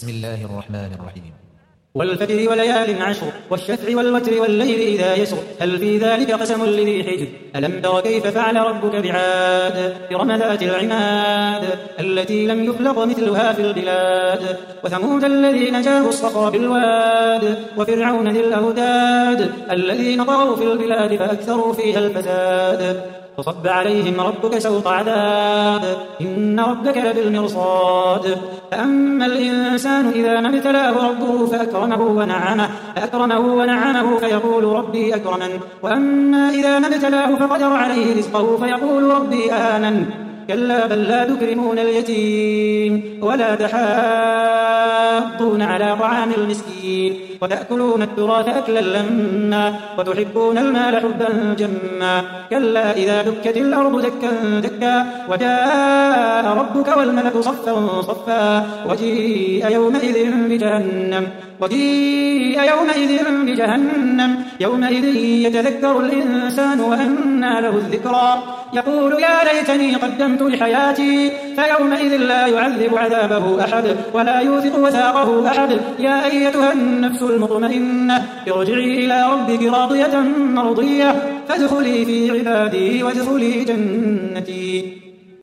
بسم الله الرحمن الرحيم. والفجر وليال عشر والشفع والوتر والليل إذا يسر هل في ذلك قسم لذي حجر ألم تر كيف فعل ربك بعاد إرم ذات العماد التي لم يخلق مثلها في البلاد وثمود الذين جابوا الصخر بالواد وفرعون ذي الأوتاد الذين طغوا في البلاد فأكثروا فيها الفساد فصب عليهم ربك سوط عذاب إن ربك لبالمرصاد فأما الإنسان إذا ما ابتلاه ربه فأكرمه ونعمه فيقول ربي أكرمن وأما إذا ما ابتلاه فقدر عليه رزقه فيقول ربي أهانن كلا بل لا تكرمون اليتيم ولا تحاضون على طعام المسكين وتأكلون التراث أكلا لما وتحبون المال حبا جما كلا إذا دكت الأرض دكا دكا وجاء ربك والملك صفا صفا وجيء يومئذ بجهنم يومئذ يتذكر الإنسان وأنى له الذكرى يقول يا ليتني قدمت لحياتي فيومئذ لا يعذب عذابه أحد ولا يوثق وثاقه أحد يا أيتها النفس المطمئنة ارجعي إلى ربك راضية مرضية فادخلي في عبادي وادخلي جنتي.